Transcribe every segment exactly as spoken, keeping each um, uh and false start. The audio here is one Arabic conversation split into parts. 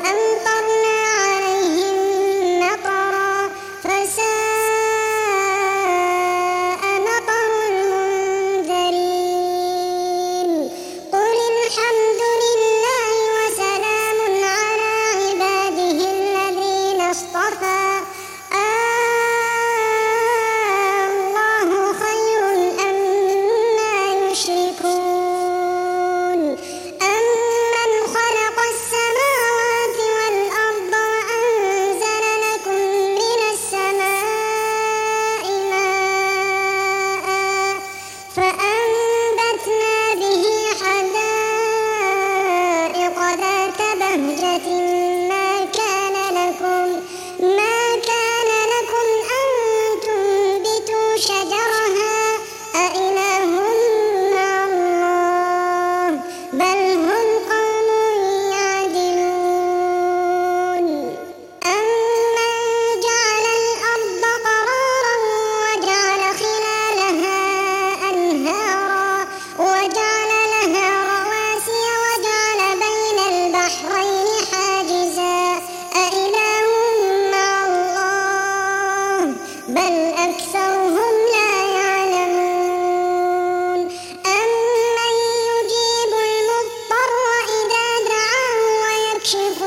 أمطرنا عليهم مطرا فساء مطر المنذرين قل الحمد لله وسلام على عباده الذين اصطفى الله خير أما يشركون أمن خلق السماوات والأرض وأنزل لكم من السماء ماء فأنبتنا به حدائق ذات بهجة ما كان لكم ما كان لكم أن تنبتوا شجرها أإله مع الله بل هم قوم يعدلون أمن جعل الأرض قرارا وجعل خلالها أنهارا وجعل لها رواسي وجعل بين البحرين حاجزا أإله مع الله بل أكثرهم لا يعلمون أمن يجيب المضطر إذا دعاه ويكشف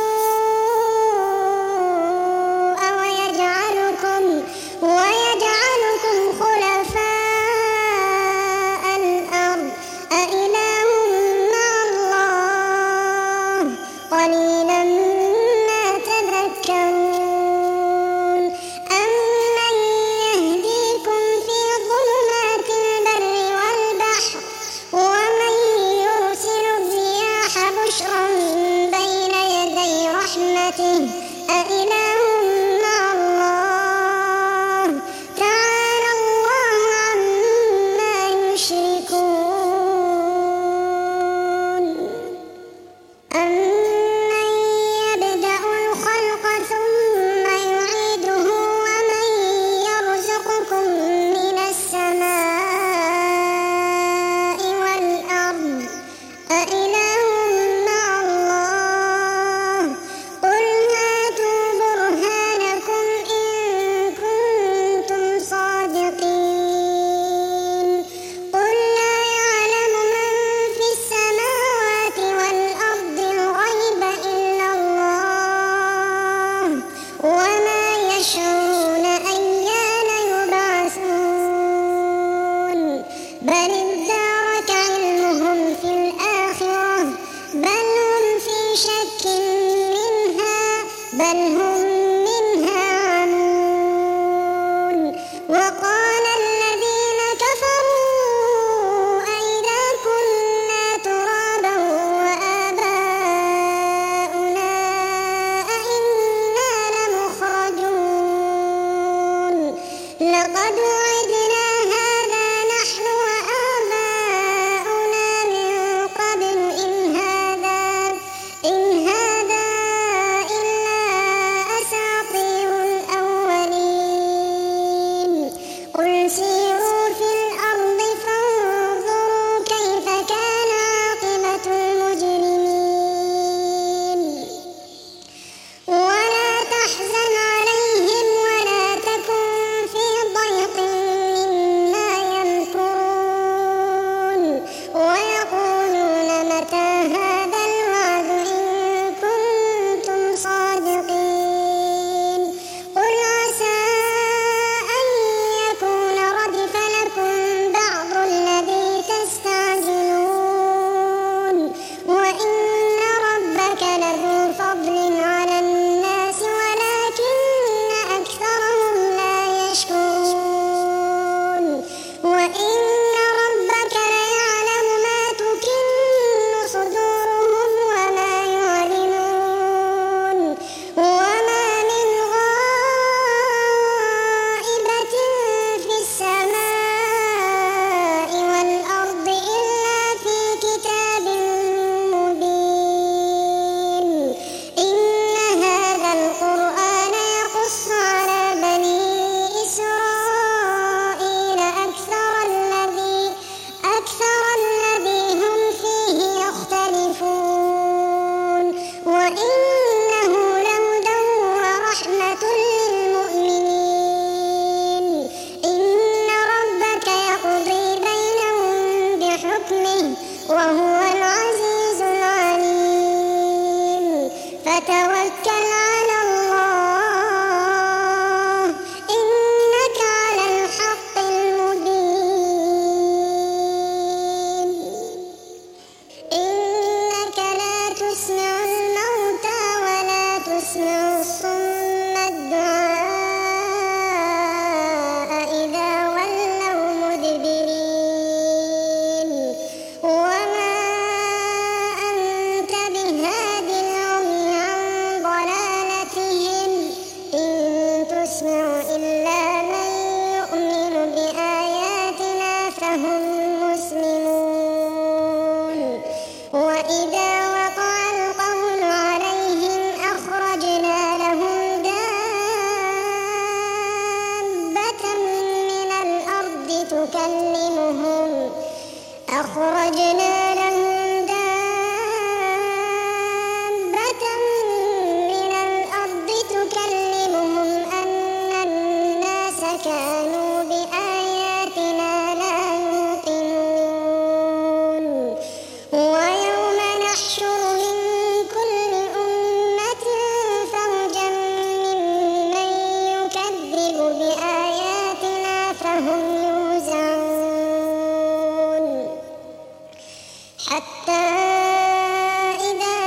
السوء ويجعلكم ويجعلكم خلفاء الأرض أإله مع الله قليلا ما تذكرون أمن يهديكم في ظلمات البر والبحر ومن يرسل الرياح بشرا بين يدي رحمته أإله مع الله تعالى الله عما يشركون أمن يبدأ الخلق ثم يعيده ومن يرزقكم من السماء والأرض أإله مع الله قل هذه وتوكل على الله إنك على الحق المبين إنك لا تسمع الموتى ولا تسمع الصم الدعاء إذا ولوا مدبرين وما أنت بهاد العمي عن ضلالتهم إن تسمع إلا من يؤمن بآياتنا فهم مسلمون وإذا وقع القول عليهم أخرجنا لهم دابة من الأرض تكلمهم أخرجنا لهم دابة من الأرض تكلمهم أن الناس كانوا بآياتنا لا يوقنون ويوم نحشر من كل أمة فوجا ممن يكذب بآياتنا فهم يوزعون حتى إذا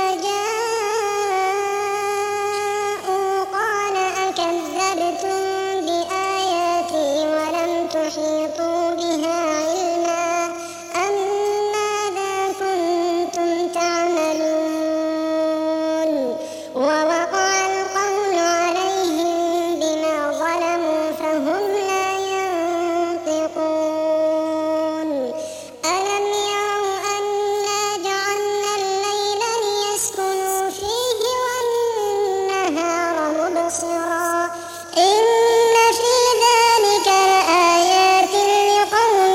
جاءوا قال أكذبتم بآياتي ولم تحيطوا بها علما أم ماذا كنتم تعملون ووقع القول عليهم بما ظلموا فهم لا ينطقون ألم يروا أنا جعلنا الليل ليسكنوا فيه والنهار مبصرا إن في ذلك لآيات لقوم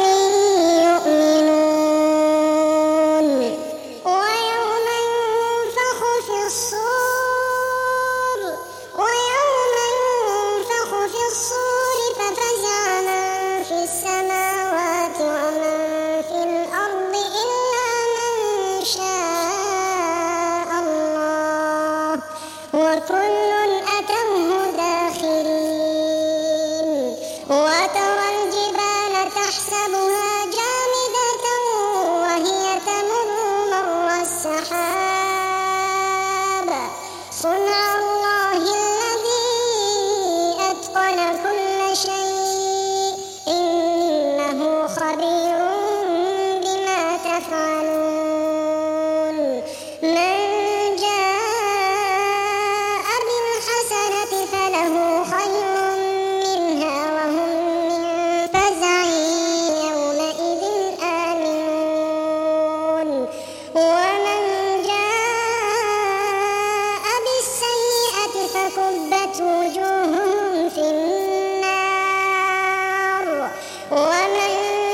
يؤمنون ويوم ينفخ في الصور ويوم ينفخ في الصور ففزع من في السماوات ومن في الأرض إلا من شاء الله وكل أتوه داخرين وترى الجبال تحسبها جامدة وهي تمر مر السحاب صنع الله الذي أتقن كل شيء إنه خبير بما تفعلون من جاء بالحسنة فله خير منها وهم من فزع يومئذ آمنون ومن جاء بالسيئة فكبت وجوههم في النار ومن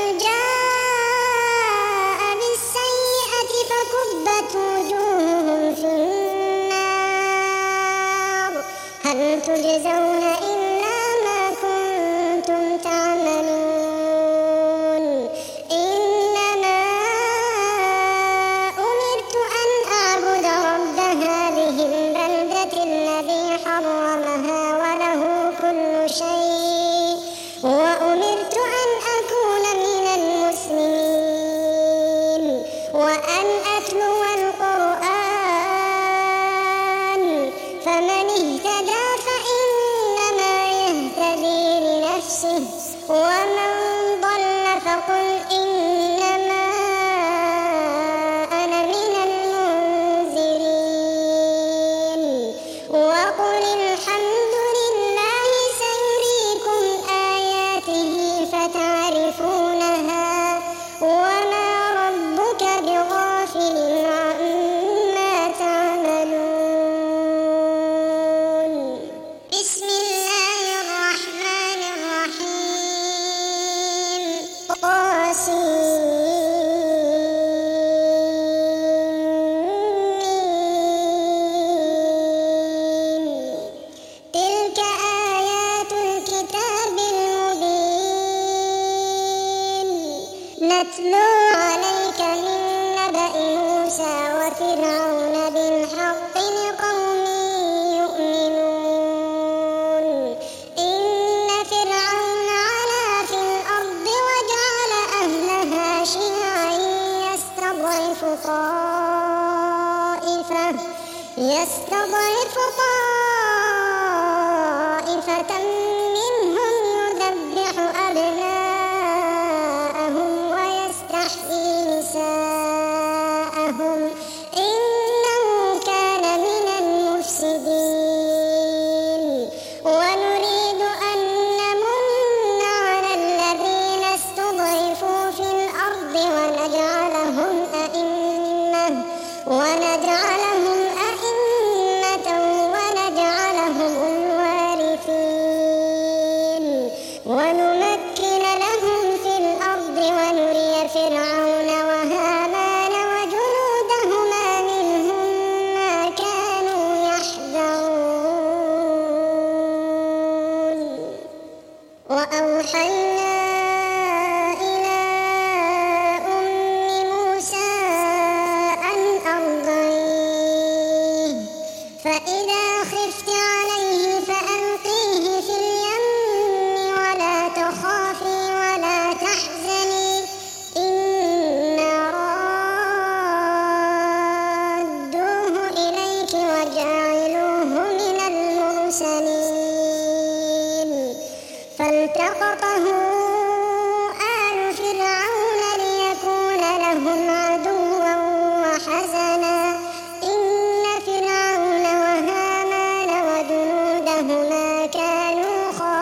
جاء بالسيئة فكبت وجوههم في النار هل تجزون إلا ما كنتم تعملون إنما أمرت أن أعبد رب هذه البلدة الذي حرمها وله كل شيء وأمرت أن أكون من المسلمين وأن أتلو القرآن فمن اهتدى فإنما يهتدي لنفسه ومن ضل فقل إنما أنا من المنذرين وقل الحمد لله سيريكم آياته فتعرفونها وما ربك بغافل عما تعملون بسم الله الرحمن الرحيم فإذا خفت عليه فألقيه في اليم ولا تخافي ولا تحزني إنا رادوه إليك وجاعلوه من المرسلين فالتقطه آل فرعون ليكون لهم عدوا وحزنا إن فرعون وهامان وجنودهما كانوا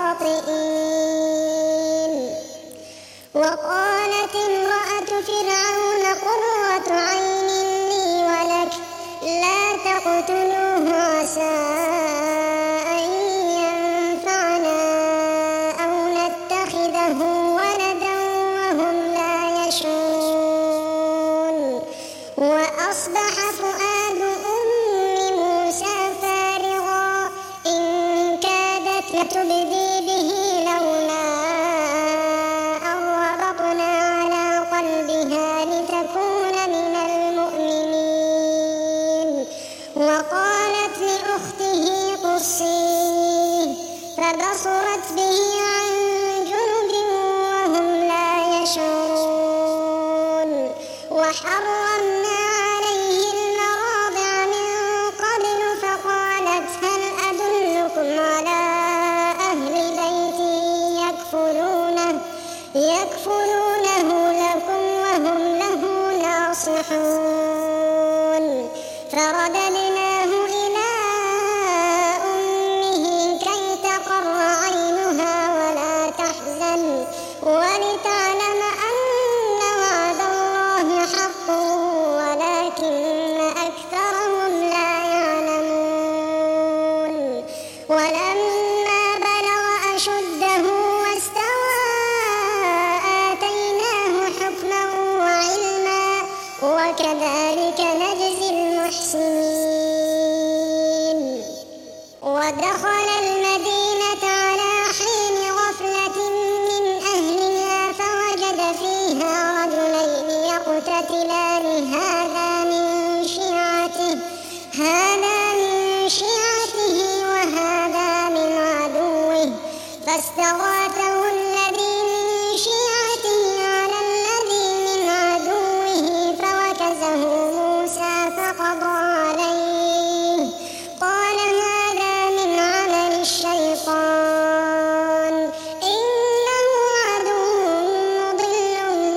خاطئين وقالت امرأة فرعون قرة عين لي ولك لا تقتلوه عسى أن ينفعنا أو نتخذه ولدا وهم لا يشعرون وأصبح فؤاد أم موسى فارغا إن كادت لتبدي به لولا أن ربطنا على قلبها لتكون من المؤمنين وقالت لأخته قصيه فبصرت به عن جنب وهم لا يشعرون وحرمنا عليه المراضع من قبل فقالت هل أدلكم على أهل بيت يكفلونه يكفلونه لكم وهم له ناصحون فرددناه إلى أمه كي تقر عينها ولا تحزن ولتعلم أن وعد الله حق ولكن أكثرهم لا يعلمون ولما بلغ أشده واستوى آتيناه حكما وعلما وكذلك نجزي المحسنين ودخل المدينة على حين غفلة من أهلها فوجد فيها رجلين يقتتلان هذا من شيعته هذا من شيعته وهذا من عدوه فاستغاثه الذي من شيعته على الذي من عدوه فوكزه موسى فقضى عليه قال هذا من عمل الشيطان إنه عدو مضل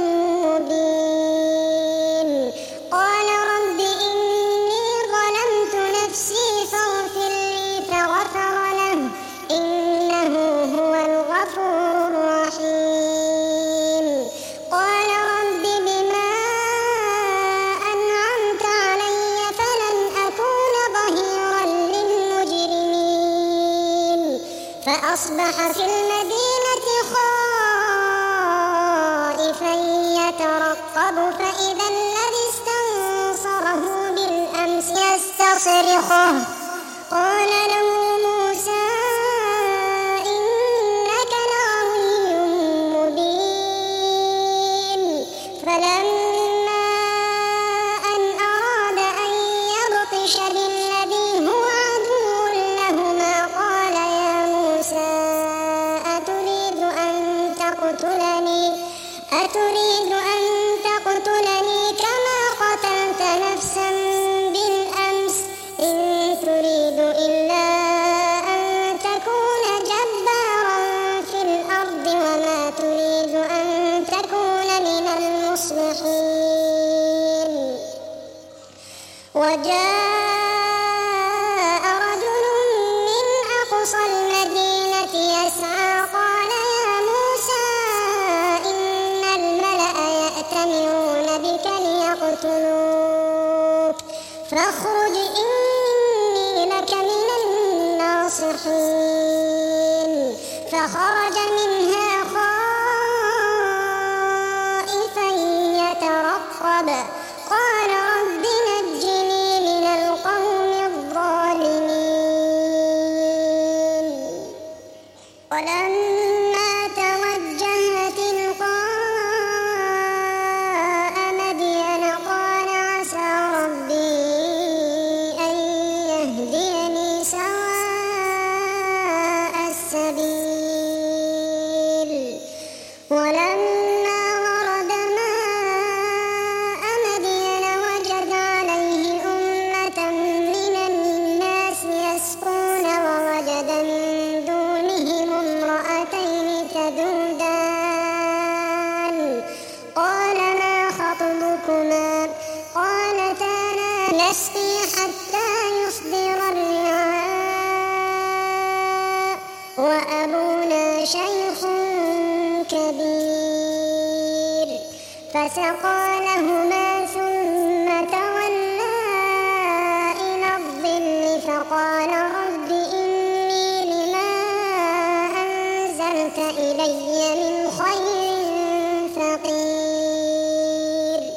مبين قال رب إني ظلمت نفسي فاغفر لي فغفر له إنه هو الغفور الرحيم قال رب بما أنعمت علي فلن أكون ظهيرا للمجرمين فأصبح في المدينة خائفا يترقب فإذا الذي استنصره بالأمس يستصرخه قال له موسى إنك لغوي مبين فلما أن أراد أن يبطش بالذي هو عدو لهما قال يا موسى أتريد أن تقتلني أتريد أن تقتلني كما قتلت نفسا بالأمس إن تريد إلا أن تكون جبارا في الأرض وما تريد أن تكون من المصلحين وجاء رجل من أقصى المدينة يسعى قال يا موسى إن الملأ يأتمرون بك ليقتلوك فاخرج إني لك من الناصحين فخرج منها خائفا يترقب قال رب نجني من القوم الظالمين ولما توجه تلقاء مدين قال عسى ربي أن يهديني وأبونا شيخ كبير فسقى لهما ثم تولى إلى الظل فقال رب إني لما أنزلت إلي من خير فقير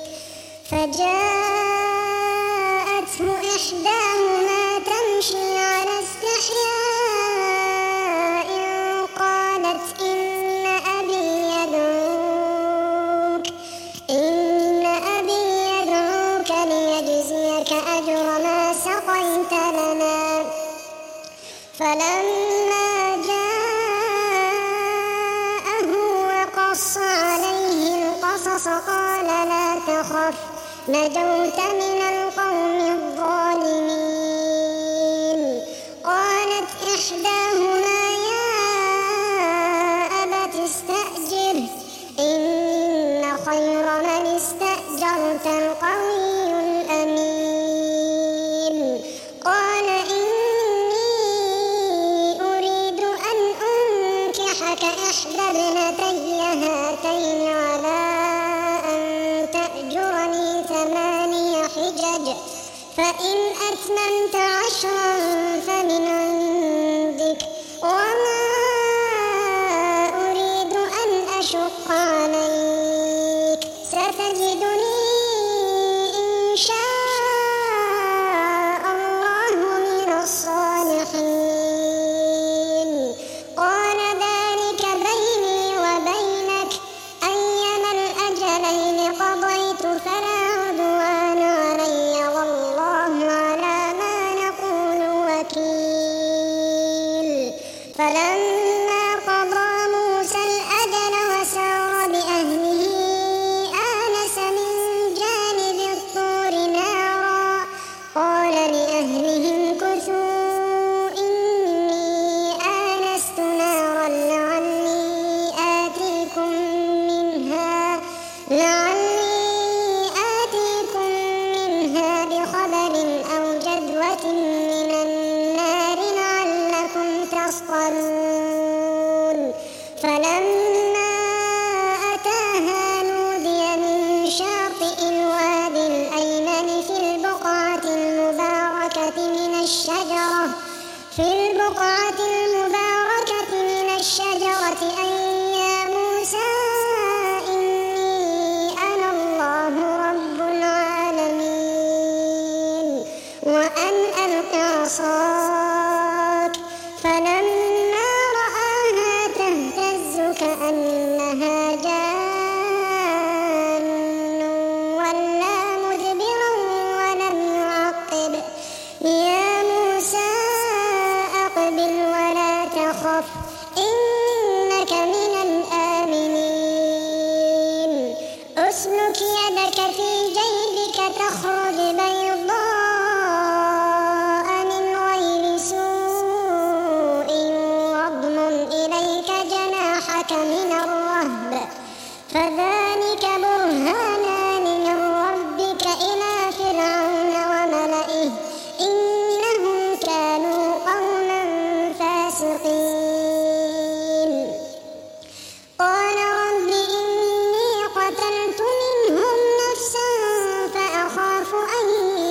فجاءته إحداهما تمشي على استحياء قالت إن أبي يدعوك إن أبي يدعوك ليجزيك أجر ما سقيت لنا فلما جاءه وقص عليه القصص قال لا تخف نجوت من القوم الظالمين قالت إحداهما يا أبت استأجره إن خير من استأجرت القوي الأمين قال إني أريد أن أنكحك إحدى ابنتي هاتين على أن تأجرني ثماني حجج فإن أتممت عشرا فمن عندك وما أريد أن أشق عليك ستجدني إن شاء الله من الصالحين قال ذلك بيني وبينك أيما الأجلين قضيت فلا عدوان علي والله على ما نقول وكيل فلما قضى موسى الأجل وسار بأهله آنس من جانب الطور نارا قال لأهلهم كثوا إني آنست نارا لعلي آتيكم منها لعلي آتيكم منها بخبر أو جذوة من النار لعلكم تصطلون فلما أتاها نودي من شاطئ الوادي الأيمن في البقعة المباركة من الشجرة في البقعة المباركة من الشجرة أن يا موسى إني أنا الله رب العالمين وأن ألق عصاك فلما رآها تهتز كأنها جان ولا مدبرا ولم يعقب يا موسى أقبل ولا تخف إنك من الآمنين أسلك يدك في جيبك تخرج بيضاء من غير سوء واضمم إليك جناحك من الرهب فذلك برهانان من ربك إلى فرعون وملئه إنهم كانوا قوما فاسقين قال رب إني قتلت منهم نفسا فأخاف أن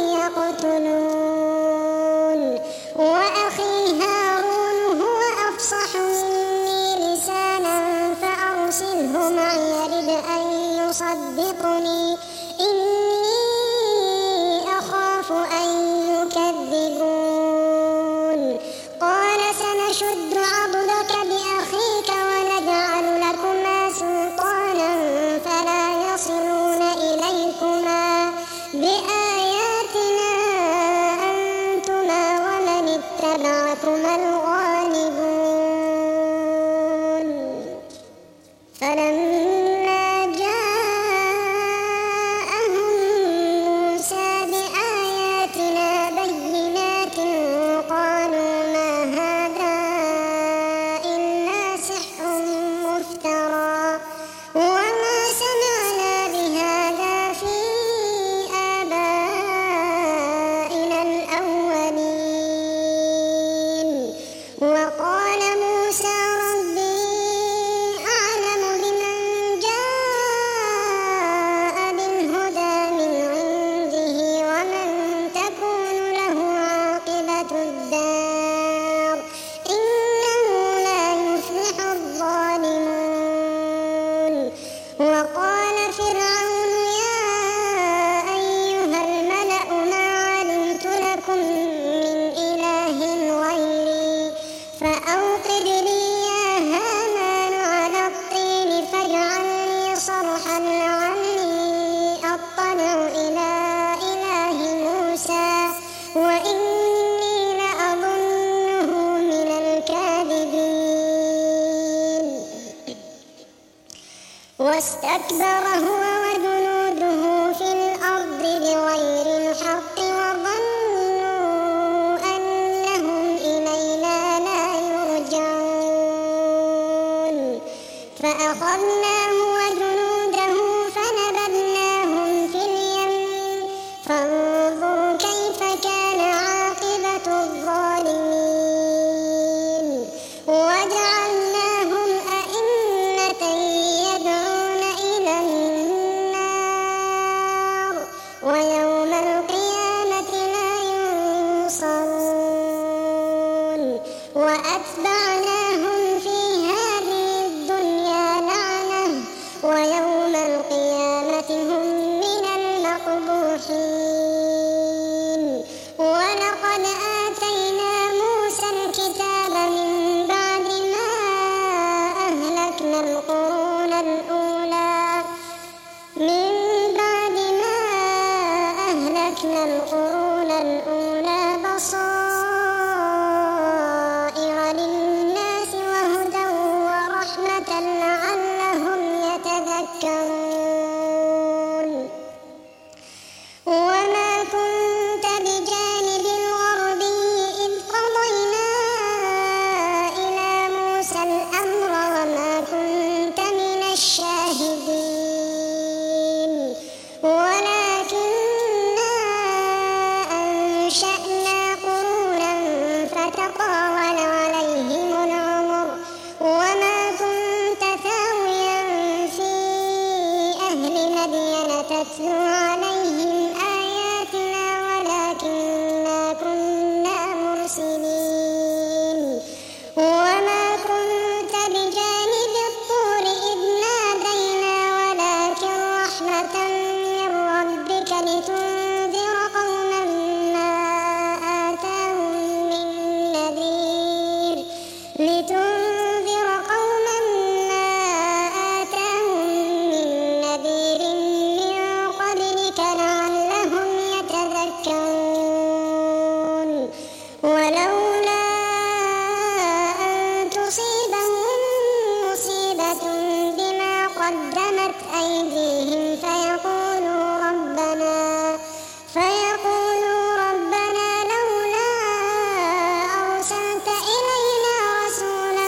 يقتلون وأخي هارون هو أفصح مني لسانا فأرسله معي يرد أن يصدقني إني أخاف أن يكذبون قال سنشد عضدك بأخيك ونجعل لكما سلطانا فلا يصلون إليكما بآياتنا أنتما ومن اتبعكما الغالبون فلما جاءهم موسى بآياتنا بينات قالوا ما هذا إلا سحر مفترى وما سمعنا بهذا في آبائنا الأولين وقال موسى واستكبر هو وجنوده في الأرض بغير الحق وظنوا أنهم إلينا لا يرجعون فأخذناه وجنوده فنبذناهم في اليم فانظر كيف كان عاقبة الظالمين وجعلناهم أئمة يدعون إلى النار ويوم القيامة لا ينصرون وأتبعناهم في هذه الدنيا لعنة ويوم القيامة هم من المقبوحين ولقد آتينا موسى الكتاب من بعد ما أهلكنا القرون الأولى من بعد ما أهلكنا القرون الأولى بصائر للناس وهدى ورحمة لعلهم يتذكرون وما كنت بجانب الغربي إذ قضينا إلى موسى الأمر وما كنت من الشاهدين ولكننا أنشأنا قرونا فتطاول عليهم العمر وما كنت ثاويا في أهل مدين تتلو عليهم آياتنا ولكننا كنا مرسلين وما كنت بجانب الطور إذ نادينا ولكن رحمة من ربك لتنذر قوما ما آتاهم من نذير لتنذر قوما ما آتاهم من نذير من قبلك لعلهم يتذكرون ولولا أن تصيبهم مصيبة بما قدمت أيديهم فيقولوا ربنا فيقولوا ربنا لولا أرسلت إلينا رسولا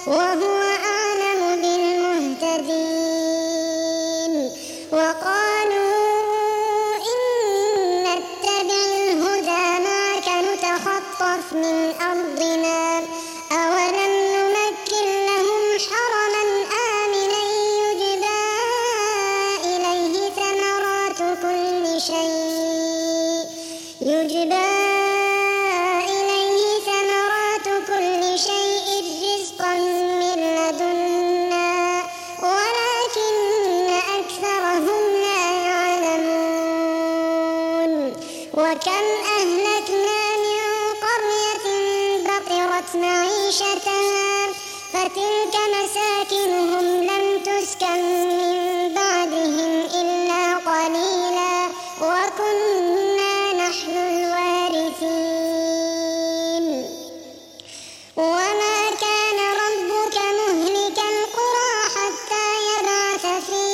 وهو أعلم بالمهتدين وقالوا إن نتبع الهدى معك نتخطف من أرضنا أولم نمكن لهم حرما آمنا يجبى إليه ثمرات كل شيء يجبى إليه ثمرات كل شيء رزقا من لدنا ولكن أكثرهم لا يعلمون وكم أهلكنا من قرية بطرت معيشتها فتلك مساكنهم لم تسكن من بعدهم إلا قليلا وكنا نحن الوارثين وما كان ربك مهلك القرى حتى يبعث في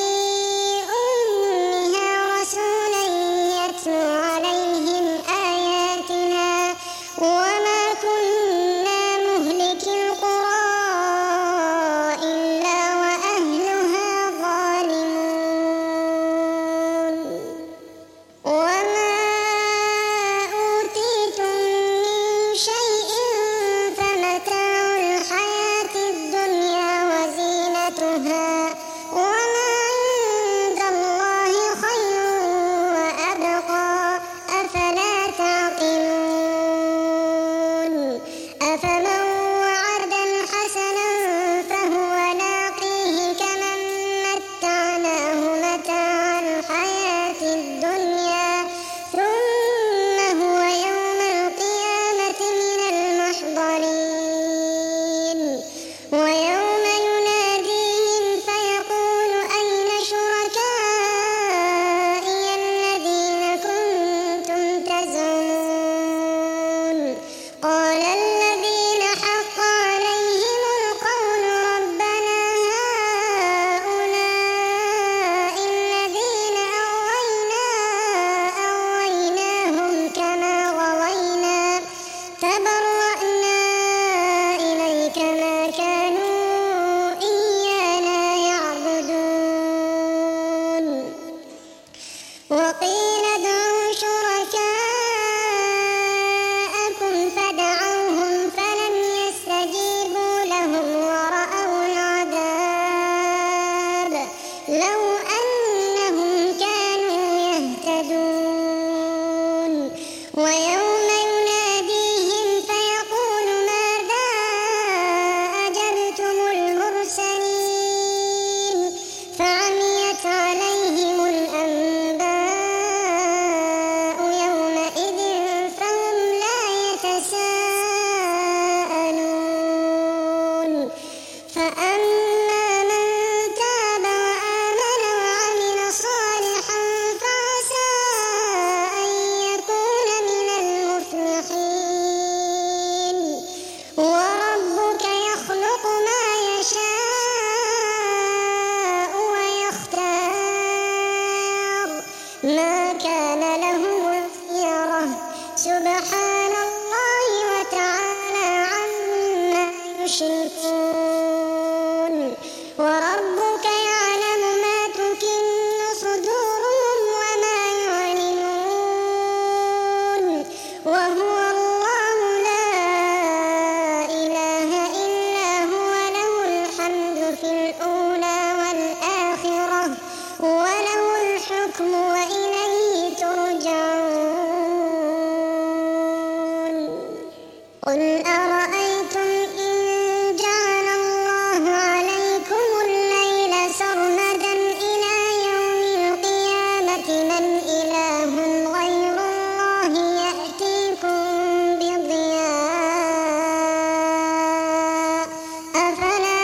أمها رسولا يتلو عليهم آياتنا وما كنا مهلك القرى إلا وأهلها ظالمون وما أوتيتم من شيء فمتاع الحياة الدنيا وزينتها وما عند الله خير وأبقى أفلا تعقلون أفمن وعدا حسنا فهو لاقيه كمن متعناه متاع الحياة الدنيا ثم هو يوم القيامة من المحضرين ويوم يناديهم فيقول أين شركائي الذين كنتم تزعمون قال الذين حق عليهم القول ربنا هؤلاء الذين أغوينا أغويناهم كما غوينا تبرأنا إليك ما كانوا إيانا يعبدون وقيل ادعوا شركاءكم فدعوهم فلم يستجيبوا لهم ورأوا العذاب لو أنهم كانوا يهتدون ويوم يناديهم فيقول ماذا أجبتم المرسلين فعميت عليهم الأنباء يومئذ فهم لا يتساءلون فأما من تاب وآمن وعمل صالحا فعسى أن يكون من المفلحين وربك يخلق ما يشاء ويختار ما كان لهم الخيرة سبحان الله وتعالى عما يشركون وربك يعلم ما تكن صدورهم وما يعلنون وهو الله لا إله إلا هو له الحمد في الأولى والآخرة وله الحكم وإليه ترجعون قل أرأيتم إن جعل الله عليكم الليل سرمدا إلى يوم القيامة من إله غير الله يأتيكم بضياء أفلا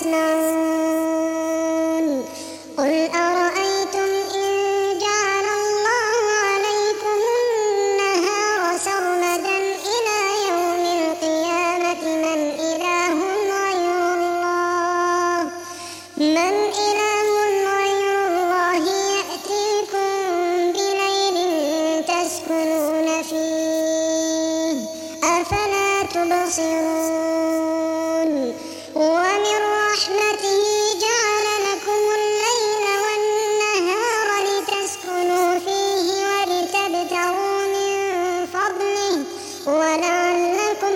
تسمعون قل أرأيتم إن جعل الله عليكم النهار سرمدا إلى يوم القيامة من إله غير الله من إله غير الله يأتيكم بليل تسكنون فيه أفلا تبصرون رحمته جعل لكم الليل والنهار لتسكنوا فيه ولتبتغوا من فضله ولعلكم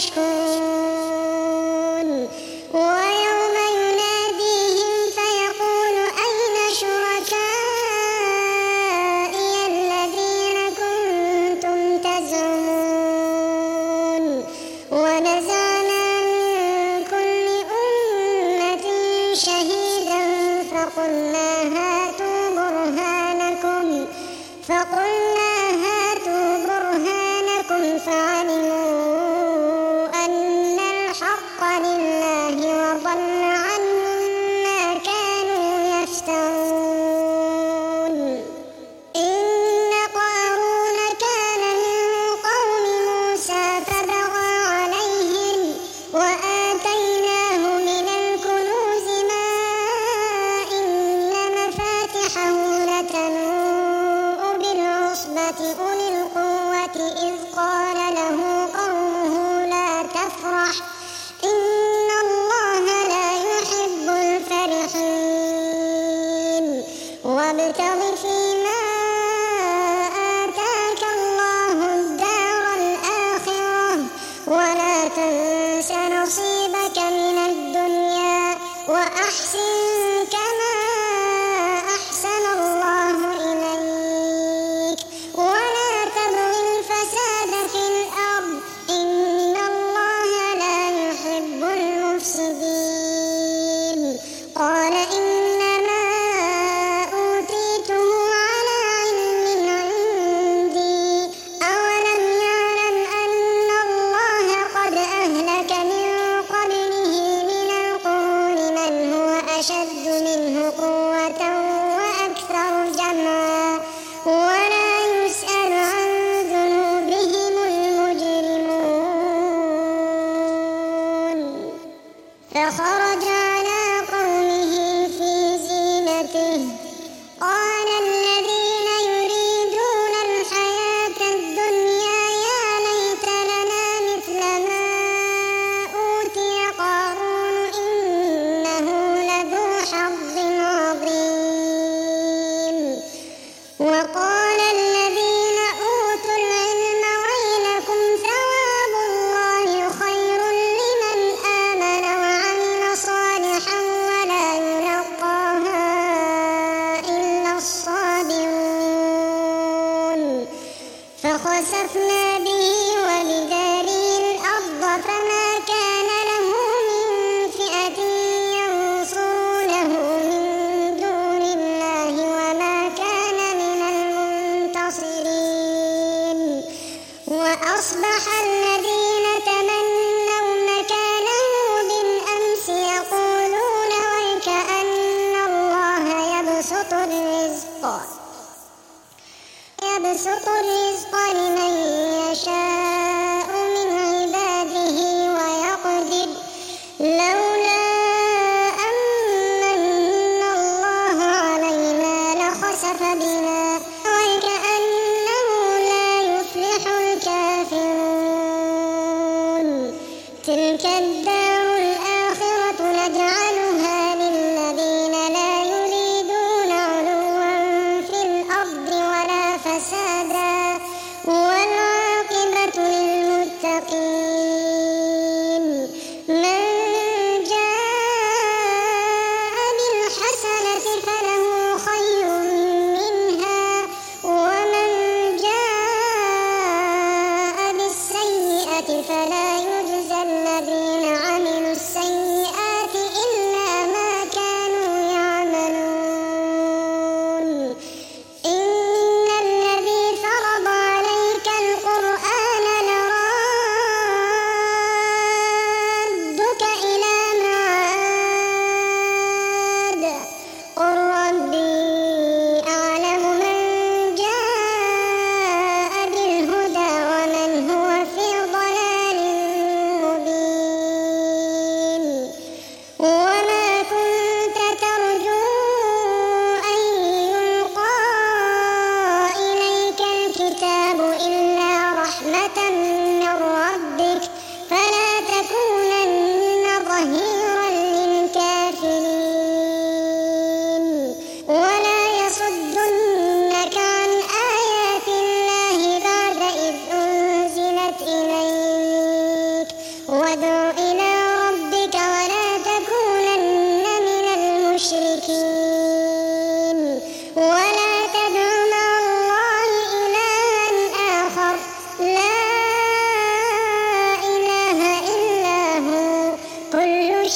تشكرون ويوم يناديهم فيقول أين شركائي الذين كنتم تزعمون ونزعنا من كل أمة شهيدا فقلنا هاتوا برهانكم فقلنا هاتوا برهانكم فعلموا أن الحق لله وضل عنهم ما كانوا يفترون إن قارون كان من قوم موسى فبغى عليهم وآتيناه من الكنوز ما إن مفاتحه لتنوء بالعصبة أولي القوة إذ قال له قومه لا تفرح إن الله لا يحب الفرحين وابتغ فيما آتاك الله الدار الآخرة ولا تنس نصيبك من الدنيا وأحسن كما أحسن الله إليك ولا تبغ الفساد في الأرض إن الله لا يحب المفسدين قال إنما أوتيته على علم عندي أولم يعلم أن الله قد أهلك من قبله من القرون من هو أشد منه قوة وأكثر جمعا ولا يسأل عن ذنوبهم المجرمون فخرج على قومه في زينته قال الذين يريدون الحياة الدنيا يا ليت لنا مثل ما أوتي قارون إنه لذو حظ عظيم وقال الذين أوتوا العلم ويلكم ثواب الله خير لمن آمن وعمل صالحا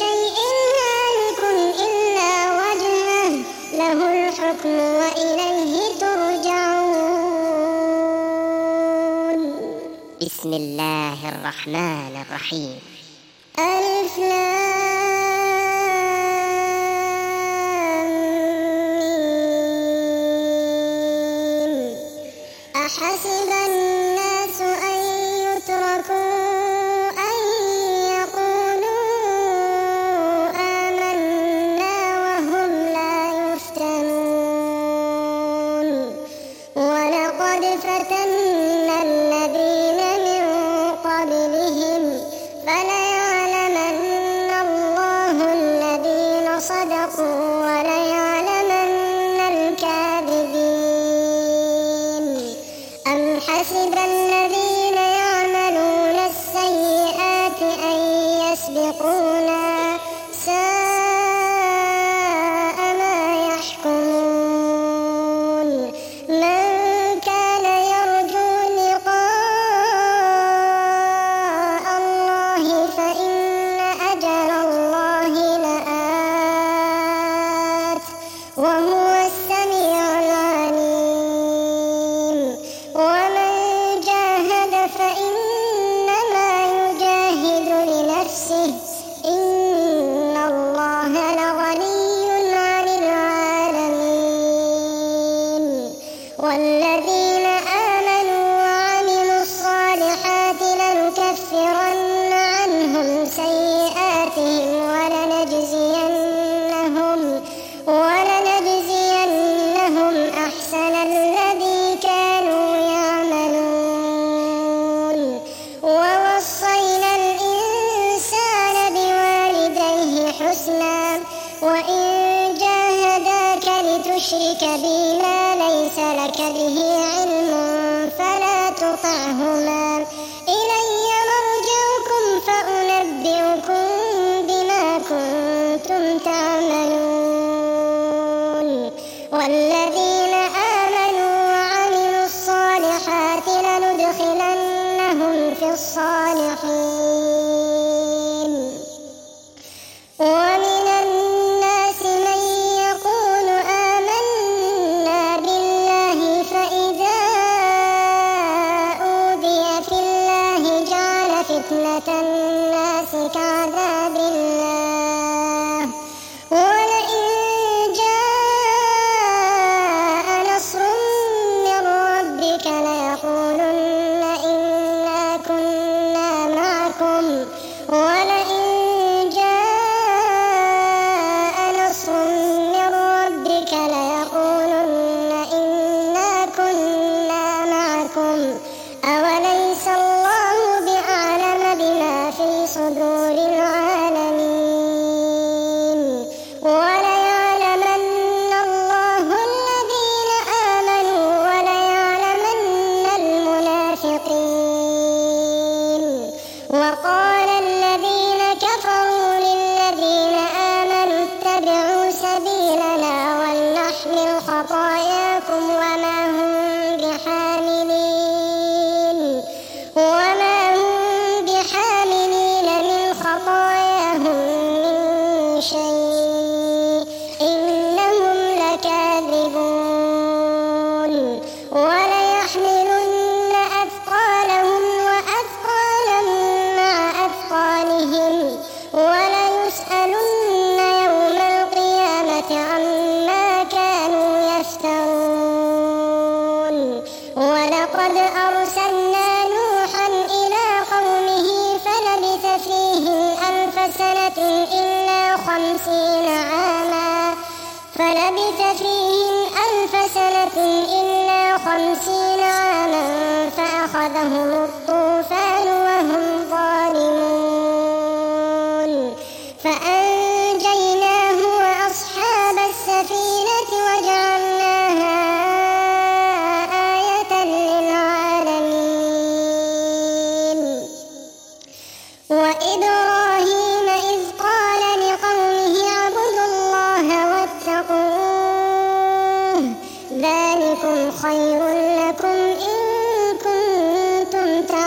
شيء هالك إلا وجهه له الحكم وإليه ترجعون. بسم الله الرحمن الرحيم. ألف لام ميم. أحسب الناس أن يتركوا أن يقولوا آمنا وهم لا يفتنون. ولقد فتنا الذين من قبلهم فليعلمن الله الذين صدقوا وليعلمن الكاذبين. أم حسب الذين يعملون السيئات أن يسبقونا ساء ما يحكمون. من كان يرجو لقاء الله فإن أجل الله لآت وهو السميع العليم. ومن جاهد فإنما يجاهد لنفسه إن الله لغني عن العالمين. والذين آمنوا وعملوا الصالحات لنكفرن عنهم سيئاتهم ولنجزينهم ولنجزينهم أحسن الذي كانوا يعملون. ووصينا الإنسان بوالديه حسنا وإن جاهداك لتشرك بي ما ليس لك به علم فلا تطعهما إلي مرجعكم فأنبئكم بما كنتم تعملون. والذين آمنوا وعملوا الصالحات لندخلنهم في الصالحين. ومن الناس من يقول آمنا بالله فإذا أوذي في الله جعل فتنة الناس كعذاب الله. ولئن جاء نصر من ربك ليقولن إنا كنا معكم. ولئن جاء نصر من ربك ليقولن إنا كنا معكم أوليس الله بأعلم بما في صدور العالمين. وليعلمن الله الذين آمنوا وليعلمن المنافقين. وقال الذين كفروا للذين آمنوا اتبعوا سبيلنا ولنحمل خطاياكم وما هم بحاملين وما هم بحاملين من خطاياهم من شيء إنهم لكاذبون. وليحملن أثقالهم وأثقالا مع أثقالهم وليسألن يوم القيامة عما كانوا يفترون. ولقد أرسلنا نوحا إلى قومه فلبث فيهم ألف سنة إلا خمسين عاما فلبث فيهم ألف سنة إلا خمسين عاما فأخذهم الطوفان وهم ظالمون. فأنجيناه وأصحاب السفينة وجعلناها آية للعالمين. وإبراهيم إذ قال لقومه اعبدوا الله واتقوه ذلكم خير لكم إن كنتم تعلمون.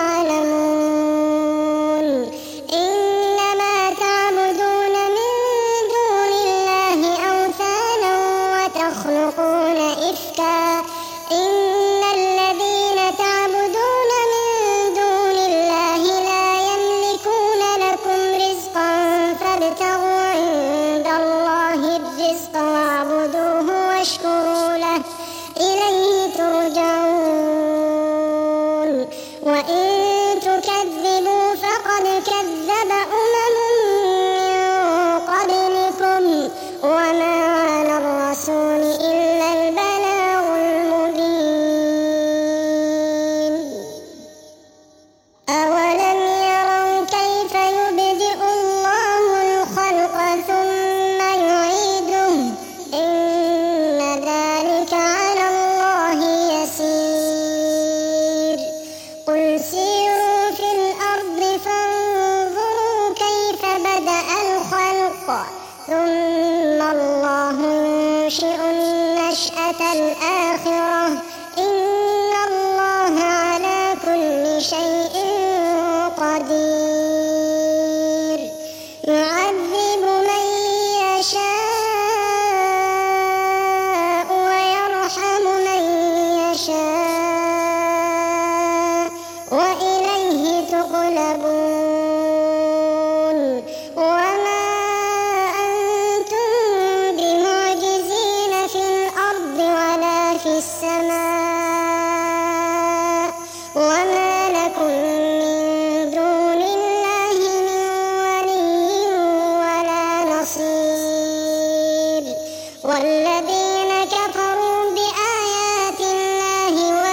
والذين كفروا بآيات الله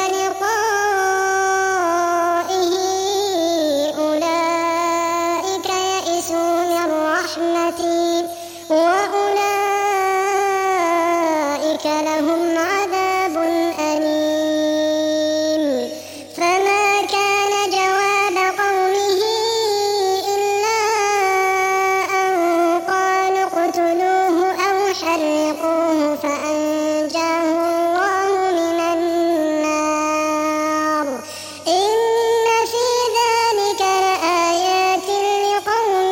ولقائه أولئك يئسوا من رحمتي وأولئك لهم عذاب أليم. فما كان جواب قومه إلا أن قالوا اقتلوه أو حرقوه فأنجاه الله من النار. إن في ذلك لآيات لقوم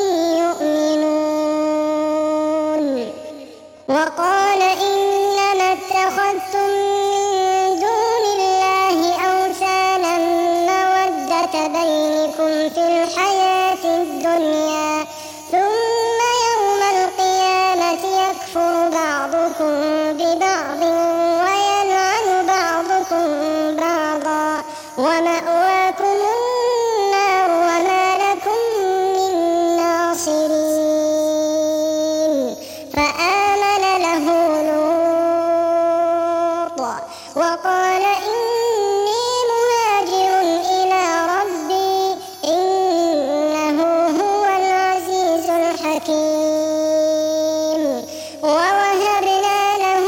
يؤمنون. وقال إنما اتخذتم من دون الله أوثانا مودة بينكم في الحياة الدنيا ثم يوم القيامة يكفر بعضكم ببعض ويلعن بعضكم بعضا ومأواكم النار وما لكم من ناصرين. فآمن له لوط وقال إني مهاجر إلى ربي إنه هو العزيز الحكيم. ووهبنا له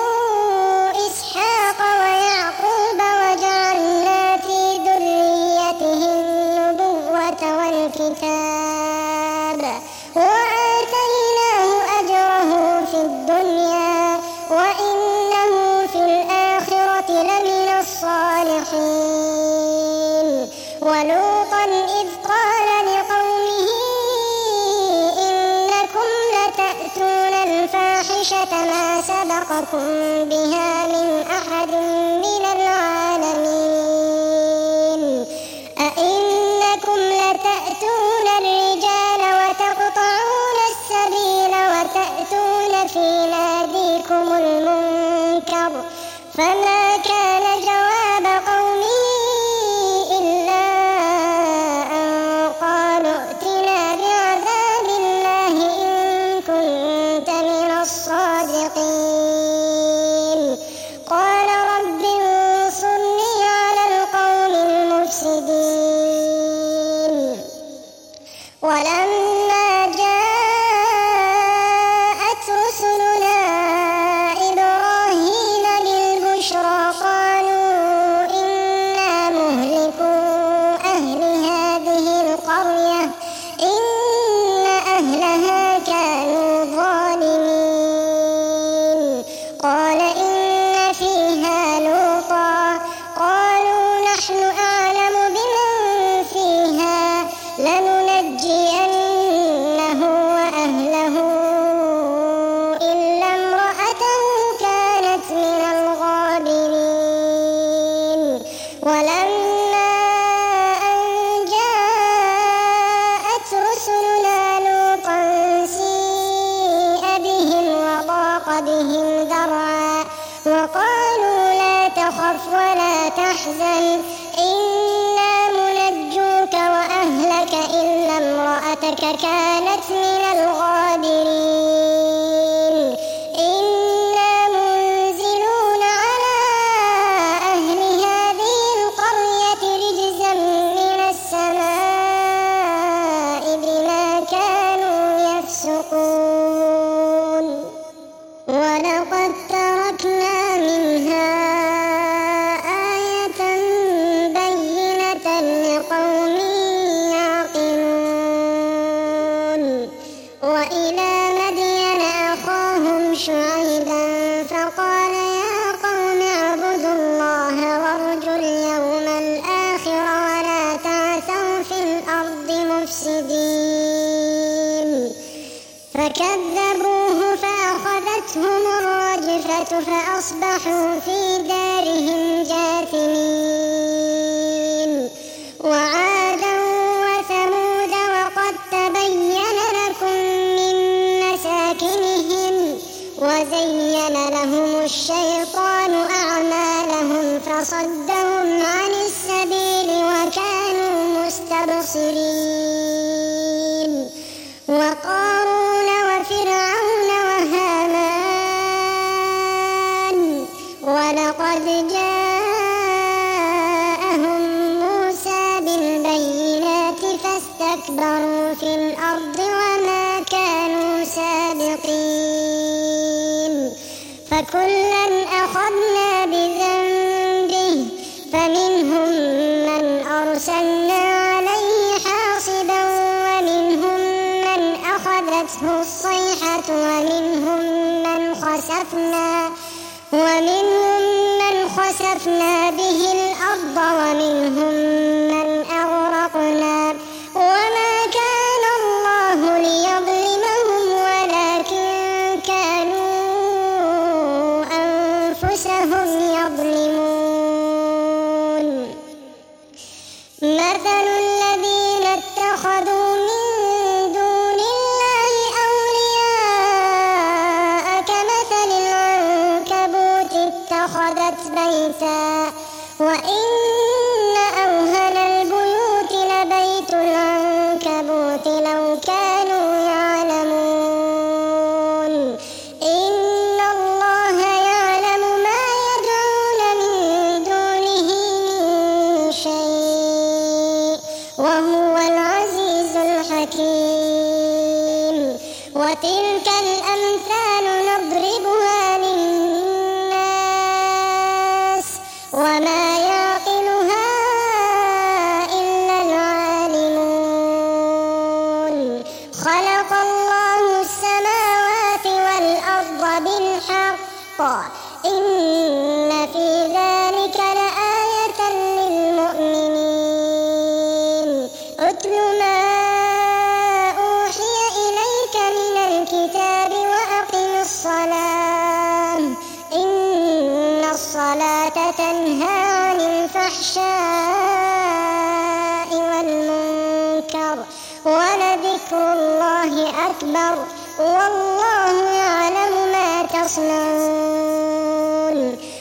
إسحاق ويعقوب وجعلنا في ذريته النبوة والكتاب وآتيناه أجره في الدنيا وإنه في الآخرة لمن الصالحين. ولوطا إذ قال لقومه إنكم لتأتون الفاحشة ما سبقكم بها من أحد من العالمين. أئنكم لتأتون الرجال وتقطعون السبيل وتأتون في ناديكم المنكر. فما كان جواب قومه إلا أن قالوا ائتنا بعذاب الله إن كنت من الصادقين. قال رب انصرني على القوم المفسدين. ولما جاءت رسلنا إبراهيم بالبشرى قالوا إنا مهلكو أهل هذه القرية إن أهلها كانوا ظالمين. قال إن فيها لوطا قالوا نحن أعلم بمن فيها لننجينه وأهله إلا امرأته كانت من الغابرين. ولما أن جاءت رسلنا لوطا سيء بهم وضاق بهم ذرعا وقالوا لا تخف ولا تحزن إنا منجوك وأهلك إلا امرأتك كانت من الغابرين. إنا منزلون على أهل هذه القرية رجزا من السماء بما كانوا يفسقون. ولقد تركنا منها آية بينة لقوم يعقلون. وإلى مدين أخاهم شعيبا فقال يا قوم اعبدوا الله وارجوا اليوم الآخر ولا تعثوا في الأرض مفسدين. فكذبوه فأخذتهم الرجفة فأصبحوا في دارهم جاثمين. وعادا وثمود وقد تبين لكم من مساكنهم وزين لهم الشيطان أعمالهم فصدهم عن السبيل وكانوا مستبصرين. وقارون وفرعون وهامان فكلا أخذنا بذنبه فمنهم من أرسلنا عليه حاصبا ومنهم من أخذته الصيحة ومنهم من خسفنا ومنهم من خسفنا به الأرض ومنهم من أغرقنا وما كان الله ليظلمهم ولكن كانوا أنفسهم يظلمون مثل الذين اتخذوا من دون الله أولياء كمثل العنكبوت اتخذت بيتا وإن أوهن البيوت لبيت العنكبوت لو كانوا يعلمون إن الله يعلم ما يدعون من دونه من شيء وهو العزيز الحكيم وتلك الأمثال نضربها للناس وما يعقلها إلا العالمون خلق الله السماوات والأرض بالحق إن في ذلك لآية للمؤمنين اتل ما أوحي إليك من الكتاب وأقم الصلاة إن الصلاة تنهى عن الفحشاء والمنكر ولذكر الله أكبر والله يعلم ما تصنعون.